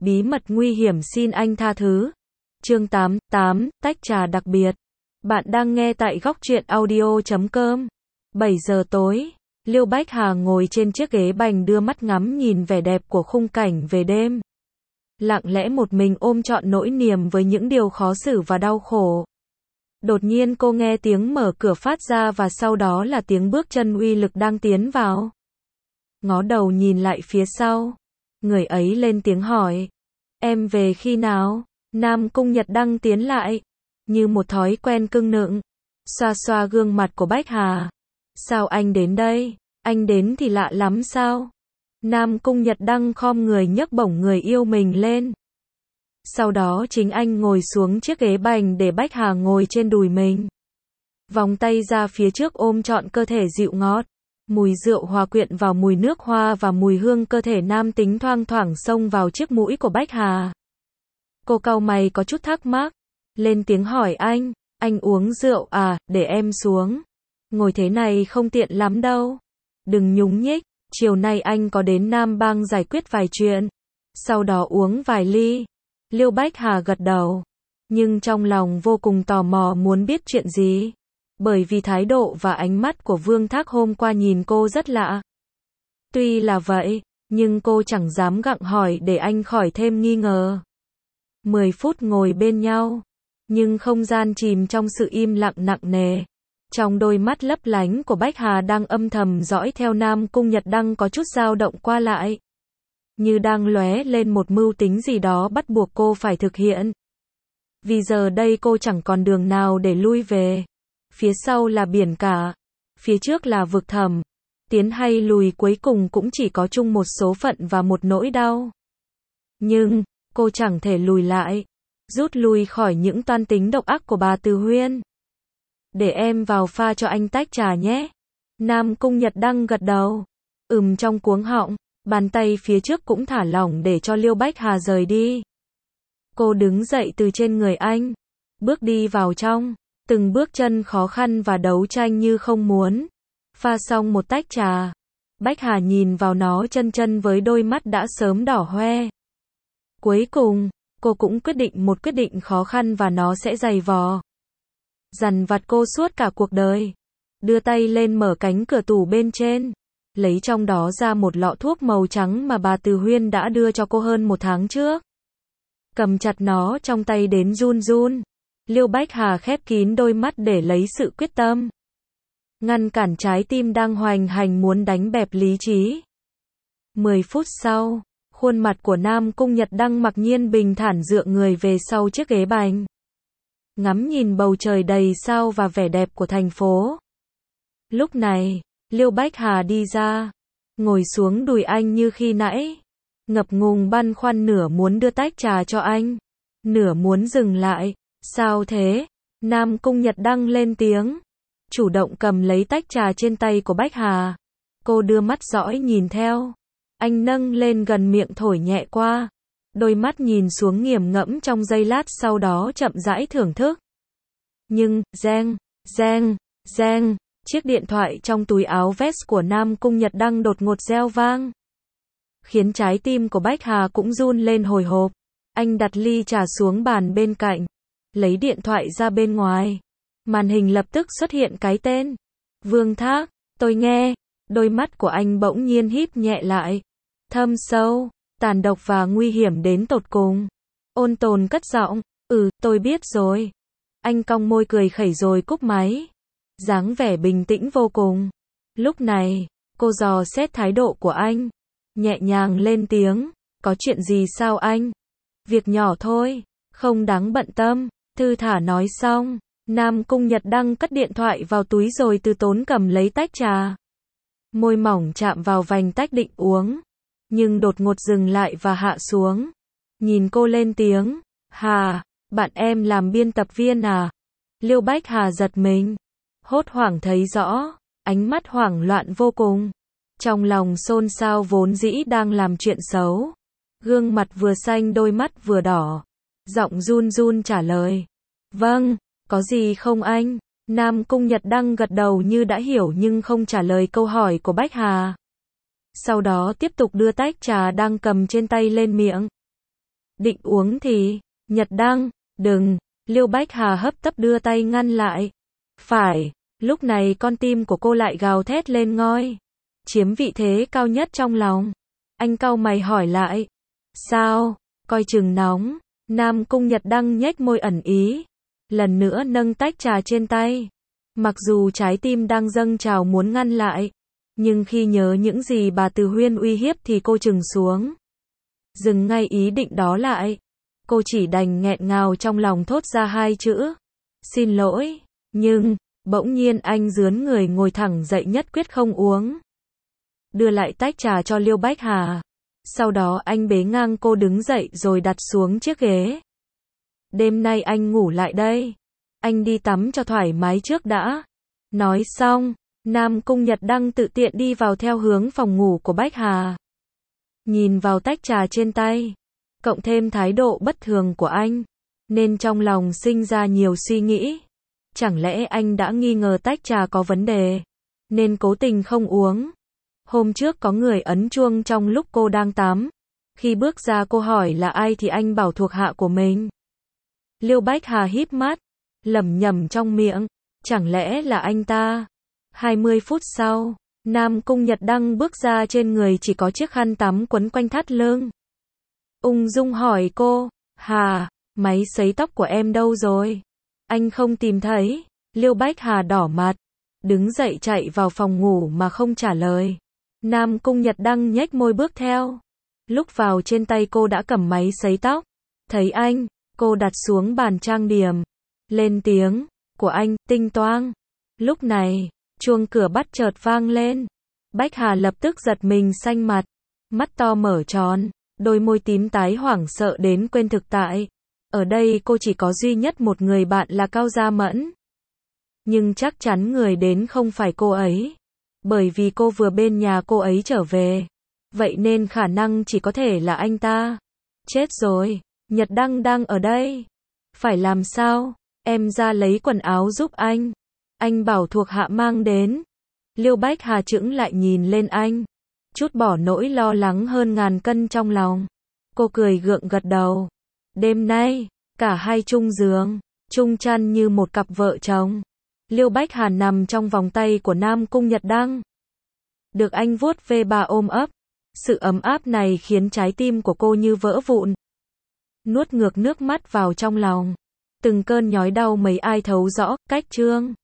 bí mật nguy hiểm xin anh tha thứ. Chương 8, tách trà đặc biệt. Bạn đang nghe tại góc truyện audio.com. 7 giờ tối, Liêu Bách Hà ngồi trên chiếc ghế bành đưa mắt ngắm nhìn vẻ đẹp của khung cảnh về đêm. Lặng lẽ một mình ôm trọn nỗi niềm với những điều khó xử và đau khổ. Đột nhiên cô nghe tiếng mở cửa phát ra và sau đó là tiếng bước chân uy lực đang tiến vào. Ngó đầu nhìn lại phía sau. Người ấy lên tiếng hỏi. Em về khi nào? Nam Cung Nhật Đăng tiến lại. Như một thói quen cưng nựng. Xoa xoa gương mặt của Bách Hà. Sao anh đến đây? Anh đến thì lạ lắm sao? Nam Cung Nhật Đăng khom người nhấc bổng người yêu mình lên. Sau đó chính anh ngồi xuống chiếc ghế bành để Bách Hà ngồi trên đùi mình. Vòng tay ra phía trước ôm trọn cơ thể dịu ngọt. Mùi rượu hòa quyện vào mùi nước hoa và mùi hương cơ thể nam tính thoang thoảng xông vào chiếc mũi của Bách Hà. Cô cau mày có chút thắc mắc. Lên tiếng hỏi anh uống rượu à, để em xuống. Ngồi thế này không tiện lắm đâu. Đừng nhúng nhích, chiều nay anh có đến Nam Bang giải quyết vài chuyện. Sau đó uống vài ly. Liêu Bách Hà gật đầu. Nhưng trong lòng vô cùng tò mò muốn biết chuyện gì. Bởi vì thái độ và ánh mắt của Vương Thác hôm qua nhìn cô rất lạ. Tuy là vậy, nhưng cô chẳng dám gặng hỏi để anh khỏi thêm nghi ngờ. 10 phút ngồi bên nhau, nhưng không gian chìm trong sự im lặng nặng nề. Trong đôi mắt lấp lánh của Bách Hà đang âm thầm dõi theo Nam Cung Nhật Đăng có chút dao động qua lại. Như đang lóe lên một mưu tính gì đó bắt buộc cô phải thực hiện. Vì giờ đây cô chẳng còn đường nào để lui về. Phía sau là biển cả. Phía trước là vực thẳm. Tiến hay lùi cuối cùng cũng chỉ có chung một số phận và một nỗi đau. Nhưng, cô chẳng thể lùi lại. Rút lui khỏi những toan tính độc ác của bà Từ Huyên. Để em vào pha cho anh tách trà nhé. Nam Cung Nhật Đăng gật đầu. Trong cuống họng. Bàn tay phía trước cũng thả lỏng để cho Liêu Bách Hà rời đi. Cô đứng dậy từ trên người anh. Bước đi vào trong. Từng bước chân khó khăn và đấu tranh như không muốn. Pha xong một tách trà. Bách Hà nhìn vào nó chân chân với đôi mắt đã sớm đỏ hoe. Cuối cùng, cô cũng quyết định một quyết định khó khăn và nó sẽ dày vò. Dằn vặt cô suốt cả cuộc đời. Đưa tay lên mở cánh cửa tủ bên trên. Lấy trong đó ra một lọ thuốc màu trắng mà bà Từ Huyên đã đưa cho cô hơn 1 tháng trước. Cầm chặt nó trong tay đến run run. Liêu Bách Hà khép kín đôi mắt để lấy sự quyết tâm. Ngăn cản trái tim đang hoành hành muốn đánh bẹp lý trí. 10 phút sau, khuôn mặt của Nam Cung Nhật Đăng mặc nhiên bình thản dựa người về sau chiếc ghế bành. Ngắm nhìn bầu trời đầy sao và vẻ đẹp của thành phố. Lúc này, Liêu Bách Hà đi ra, ngồi xuống đùi anh như khi nãy. Ngập ngùng băn khoăn nửa muốn đưa tách trà cho anh, nửa muốn dừng lại. Sao thế? Nam Cung Nhật Đăng lên tiếng. Chủ động cầm lấy tách trà trên tay của Bách Hà. Cô đưa mắt dõi nhìn theo. Anh nâng lên gần miệng thổi nhẹ qua. Đôi mắt nhìn xuống nghiền ngẫm trong giây lát sau đó chậm rãi thưởng thức. Nhưng, reng, chiếc điện thoại trong túi áo vest của Nam Cung Nhật Đăng đột ngột reo vang. Khiến trái tim của Bách Hà cũng run lên hồi hộp. Anh đặt ly trà xuống bàn bên cạnh. Lấy điện thoại ra bên ngoài. Màn hình lập tức xuất hiện cái tên. Vương Thác, tôi nghe. Đôi mắt của anh bỗng nhiên híp nhẹ lại. Thâm sâu, tàn độc và nguy hiểm đến tột cùng. Ôn tồn cất giọng. Tôi biết rồi. Anh cong môi cười khẩy rồi cúp máy. Dáng vẻ bình tĩnh vô cùng. Lúc này, cô dò xét thái độ của anh. Nhẹ nhàng lên tiếng. Có chuyện gì sao anh? Việc nhỏ thôi, không đáng bận tâm. Thư thả nói xong, Nam Cung Nhật Đăng cất điện thoại vào túi rồi từ tốn cầm lấy tách trà. Môi mỏng chạm vào vành tách định uống. Nhưng đột ngột dừng lại và hạ xuống. Nhìn cô lên tiếng. Hà, bạn em làm biên tập viên à? Liêu Bách Hà giật mình. Hốt hoảng thấy rõ, ánh mắt hoảng loạn vô cùng. Trong lòng xôn xao vốn dĩ đang làm chuyện xấu. Gương mặt vừa xanh đôi mắt vừa đỏ. Giọng run run trả lời. Vâng, có gì không anh? Nam Cung Nhật Đăng gật đầu như đã hiểu nhưng không trả lời câu hỏi của Bách Hà. Sau đó tiếp tục đưa tách trà đang cầm trên tay lên miệng. Định uống thì, Nhật Đăng, đừng, Liêu Bách Hà hấp tấp đưa tay ngăn lại. Phải, lúc này con tim của cô lại gào thét lên ngoi, chiếm vị thế cao nhất trong lòng. Anh cau mày hỏi lại, sao, coi chừng nóng. Nam Cung Nhật Đăng nhếch môi ẩn ý, lần nữa nâng tách trà trên tay. Mặc dù trái tim đang dâng trào muốn ngăn lại, nhưng khi nhớ những gì bà Từ Huyên uy hiếp thì cô chừng xuống. Dừng ngay ý định đó lại. Cô chỉ đành nghẹn ngào trong lòng thốt ra hai chữ, xin lỗi, nhưng, bỗng nhiên anh rướn người ngồi thẳng dậy nhất quyết không uống. Đưa lại tách trà cho Liêu Bách Hà. Sau đó anh bế ngang cô đứng dậy rồi đặt xuống chiếc ghế. Đêm nay anh ngủ lại đây. Anh đi tắm cho thoải mái trước đã. Nói xong, Nam Cung Nhật Đăng tự tiện đi vào theo hướng phòng ngủ của Bách Hà. Nhìn vào tách trà trên tay, cộng thêm thái độ bất thường của anh, nên trong lòng sinh ra nhiều suy nghĩ. Chẳng lẽ anh đã nghi ngờ tách trà có vấn đề, nên cố tình không uống. Hôm trước có người ấn chuông trong lúc cô đang tắm. Khi bước ra cô hỏi là ai thì anh bảo thuộc hạ của mình. Liêu Bách Hà híp mắt, lẩm nhẩm trong miệng, chẳng lẽ là anh ta? 20 phút sau, Nam Cung Nhật Đăng bước ra, trên người chỉ có chiếc khăn tắm quấn quanh thắt lưng. Ung dung hỏi cô, Hà, máy sấy tóc của em đâu rồi? Anh không tìm thấy. Liêu Bách Hà đỏ mặt, đứng dậy chạy vào phòng ngủ mà không trả lời. Nam Cung Nhật Đăng nhếch môi bước theo. Lúc vào trên tay cô đã cầm máy sấy tóc. Thấy anh, cô đặt xuống bàn trang điểm. Lên tiếng của anh, tinh toang. Lúc này, chuông cửa bắt chợt vang lên. Bách Hà lập tức giật mình xanh mặt, mắt to mở tròn, đôi môi tím tái hoảng sợ đến quên thực tại. Ở đây cô chỉ có duy nhất một người bạn là Cao Gia Mẫn. Nhưng chắc chắn người đến không phải cô ấy. Bởi vì cô vừa bên nhà cô ấy trở về. Vậy nên khả năng chỉ có thể là anh ta. Chết rồi, Nhật Đăng đang ở đây. Phải làm sao? Em ra lấy quần áo giúp anh. Anh bảo thuộc hạ mang đến. Liêu Bách Hà chững lại nhìn lên anh. Chút bỏ nỗi lo lắng hơn ngàn cân trong lòng. Cô cười gượng gật đầu. Đêm nay, cả hai chung giường, chung chăn như một cặp vợ chồng. Liêu Bách Hà nằm trong vòng tay của Nam Cung Nhật Đăng. Được anh vuốt ve bà ôm ấp. Sự ấm áp này khiến trái tim của cô như vỡ vụn. Nuốt ngược nước mắt vào trong lòng. Từng cơn nhói đau mấy ai thấu rõ, cách chương.